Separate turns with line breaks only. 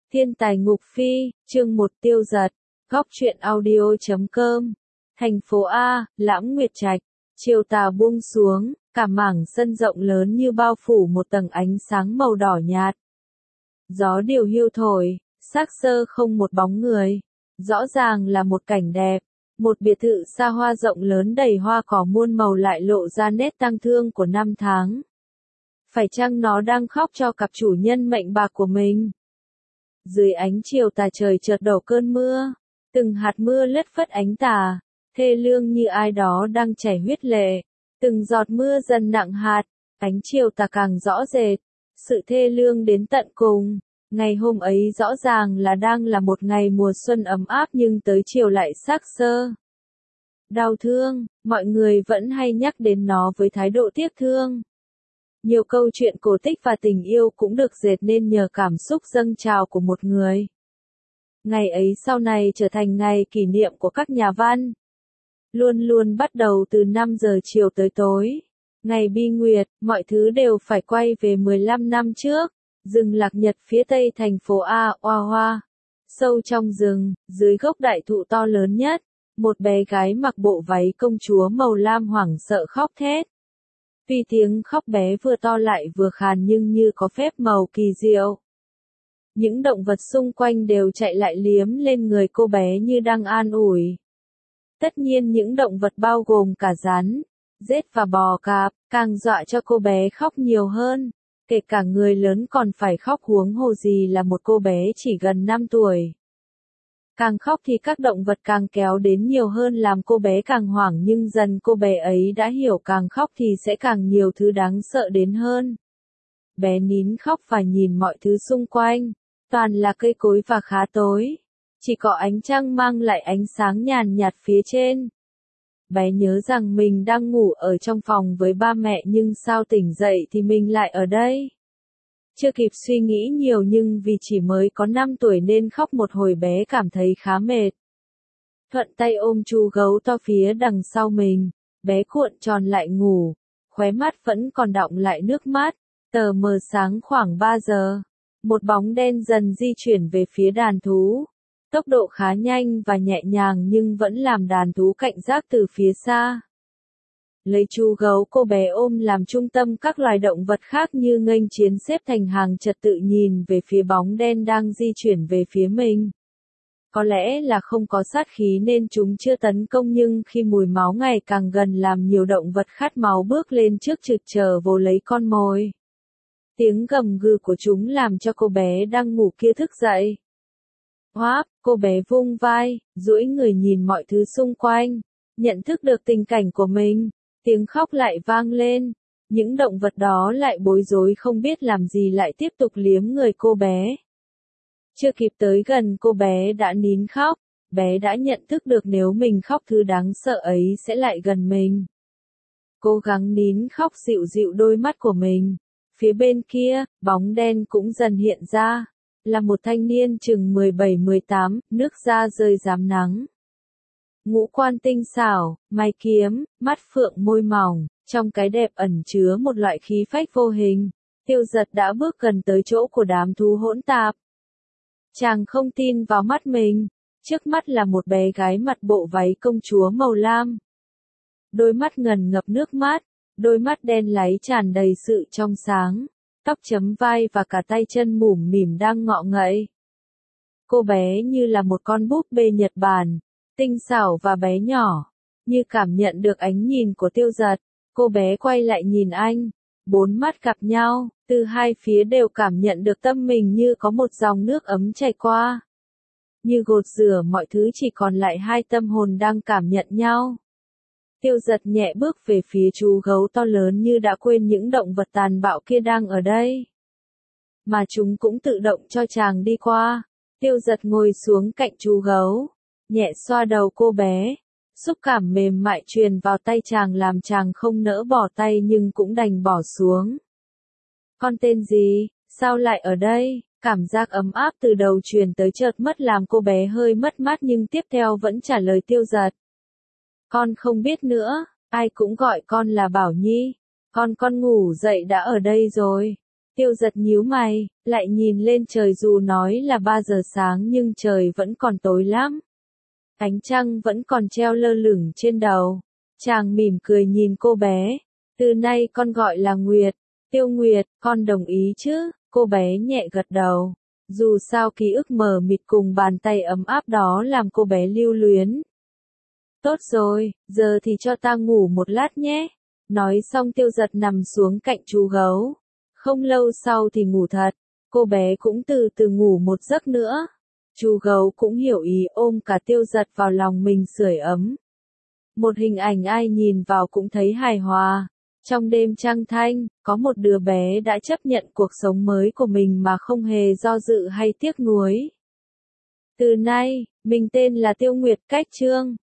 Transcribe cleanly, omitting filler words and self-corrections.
Thiên tài ngục phi, chương 1 Tiêu Giật, góc truyện audio.com. Thành phố A, Lãng Nguyệt Trạch, chiều tà buông xuống, cả mảng sân rộng lớn như bao phủ một tầng ánh sáng màu đỏ nhạt. Gió điều hiu thổi, xác xơ không một bóng người. Rõ ràng là một cảnh đẹp, một biệt thự xa hoa rộng lớn đầy hoa cỏ muôn màu lại lộ ra nét tang thương của năm tháng. Phải chăng nó đang khóc cho cặp chủ nhân mệnh bạc của mình? Dưới ánh chiều tà trời chợt đổ cơn mưa, từng hạt mưa lất phất ánh tà, thê lương như ai đó đang chảy huyết lệ, từng giọt mưa dần nặng hạt, ánh chiều tà càng rõ rệt, sự thê lương đến tận cùng. Ngày hôm ấy rõ ràng đang là một ngày mùa xuân ấm áp nhưng tới chiều lại xác xơ. Đau thương, mọi người vẫn hay nhắc đến nó với thái độ tiếc thương. Nhiều câu chuyện cổ tích và tình yêu cũng được dệt nên nhờ cảm xúc dâng trào của một người. Ngày ấy sau này trở thành ngày kỷ niệm của các nhà văn. Luôn luôn bắt đầu từ 5 giờ chiều tới tối. Ngày bi nguyệt, mọi thứ đều phải quay về 15 năm trước. Rừng Lạc Nhật phía tây thành phố A, Oa Hoa. Sâu trong rừng, dưới gốc đại thụ to lớn nhất, một bé gái mặc bộ váy công chúa màu lam hoảng sợ khóc thét. Tuy tiếng khóc bé vừa to lại vừa khàn nhưng như có phép màu kỳ diệu. Những động vật xung quanh đều chạy lại liếm lên người cô bé như đang an ủi. Tất nhiên những động vật bao gồm cả rắn, rết và bò cạp, càng dọa cho cô bé khóc nhiều hơn. Kể cả người lớn còn phải khóc huống hồ gì là một cô bé chỉ gần 5 tuổi. Càng khóc thì các động vật càng kéo đến nhiều hơn làm cô bé càng hoảng nhưng dần cô bé ấy đã hiểu càng khóc thì sẽ càng nhiều thứ đáng sợ đến hơn. Bé nín khóc và nhìn mọi thứ xung quanh, toàn là cây cối và khá tối. Chỉ có ánh trăng mang lại ánh sáng nhàn nhạt phía trên. Bé nhớ rằng mình đang ngủ ở trong phòng với ba mẹ nhưng sao tỉnh dậy thì mình lại ở đây. Chưa kịp suy nghĩ nhiều nhưng vì chỉ mới có 5 tuổi nên khóc một hồi bé cảm thấy khá mệt. Thuận tay ôm chú gấu to phía đằng sau mình, bé cuộn tròn lại ngủ, khóe mắt vẫn còn đọng lại nước mắt. Tờ mờ sáng khoảng 3 giờ, một bóng đen dần di chuyển về phía đàn thú. Tốc độ khá nhanh và nhẹ nhàng nhưng vẫn làm đàn thú cảnh giác từ phía xa. Lấy chú gấu cô bé ôm làm trung tâm các loài động vật khác như nghênh chiến xếp thành hàng trật tự nhìn về phía bóng đen đang di chuyển về phía mình. Có lẽ là không có sát khí nên chúng chưa tấn công nhưng khi mùi máu ngày càng gần làm nhiều động vật khát máu bước lên trước trực chờ vồ lấy con mồi. Tiếng gầm gừ của chúng làm cho cô bé đang ngủ kia thức dậy. Hoáp, cô bé vung vai, duỗi người nhìn mọi thứ xung quanh, nhận thức được tình cảnh của mình, tiếng khóc lại vang lên, những động vật đó lại bối rối không biết làm gì lại tiếp tục liếm người cô bé. Chưa kịp tới gần cô bé đã nín khóc, bé đã nhận thức được nếu mình khóc thứ đáng sợ ấy sẽ lại gần mình. Cố gắng nín khóc dịu dịu đôi mắt của mình, phía bên kia, bóng đen cũng dần hiện ra. Là một thanh niên chừng 17-18, nước da rơi rám nắng. Ngũ quan tinh xảo, mày kiếm, mắt phượng môi mỏng, trong cái đẹp ẩn chứa một loại khí phách vô hình. Tiêu Giật đã bước gần tới chỗ của đám thú hỗn tạp. Chàng không tin vào mắt mình, trước mắt là một bé gái mặc bộ váy công chúa màu lam. Đôi mắt ngần ngập nước mắt, đôi mắt đen láy tràn đầy sự trong sáng. Tóc chấm vai và cả tay chân mủm mỉm đang ngọ ngậy. Cô bé như là một con búp bê Nhật Bản, tinh xảo và bé nhỏ. Như cảm nhận được ánh nhìn của Tiêu Giật, cô bé quay lại nhìn anh. 4 mắt gặp nhau, từ hai phía đều cảm nhận được tâm mình như có một dòng nước ấm chảy qua. Như gột rửa mọi thứ chỉ còn lại hai tâm hồn đang cảm nhận nhau. Tiêu Giật nhẹ bước về phía chú gấu to lớn như đã quên những động vật tàn bạo kia đang ở đây. Mà chúng cũng tự động cho chàng đi qua. Tiêu Giật ngồi xuống cạnh chú gấu, nhẹ xoa đầu cô bé. Xúc cảm mềm mại truyền vào tay chàng làm chàng không nỡ bỏ tay nhưng cũng đành bỏ xuống. Con tên gì, sao lại ở đây? Cảm giác ấm áp từ đầu truyền tới chợt mất làm cô bé hơi mất mát nhưng tiếp theo vẫn trả lời Tiêu Giật. Con không biết nữa, ai cũng gọi con là Bảo Nhi. Con ngủ dậy đã ở đây rồi. Tiêu Giật nhíu mày, lại nhìn lên trời dù nói là 3 giờ sáng nhưng trời vẫn còn tối lắm. Ánh trăng vẫn còn treo lơ lửng trên đầu. Chàng mỉm cười nhìn cô bé. Từ nay con gọi là Nguyệt. Tiêu Nguyệt, con đồng ý chứ? Cô bé nhẹ gật đầu. Dù sao ký ức mờ mịt cùng bàn tay ấm áp đó làm cô bé lưu luyến. Tốt rồi, giờ thì cho ta ngủ một lát nhé. Nói xong Tiêu Giật nằm xuống cạnh chú gấu. Không lâu sau thì ngủ thật. Cô bé cũng từ từ ngủ một giấc nữa. Chú gấu cũng hiểu ý ôm cả Tiêu Giật vào lòng mình sưởi ấm. Một hình ảnh ai nhìn vào cũng thấy hài hòa. Trong đêm trăng thanh, có một đứa bé đã chấp nhận cuộc sống mới của mình mà không hề do dự hay tiếc nuối. Từ nay, mình tên là Tiêu Nguyệt Cách Chương.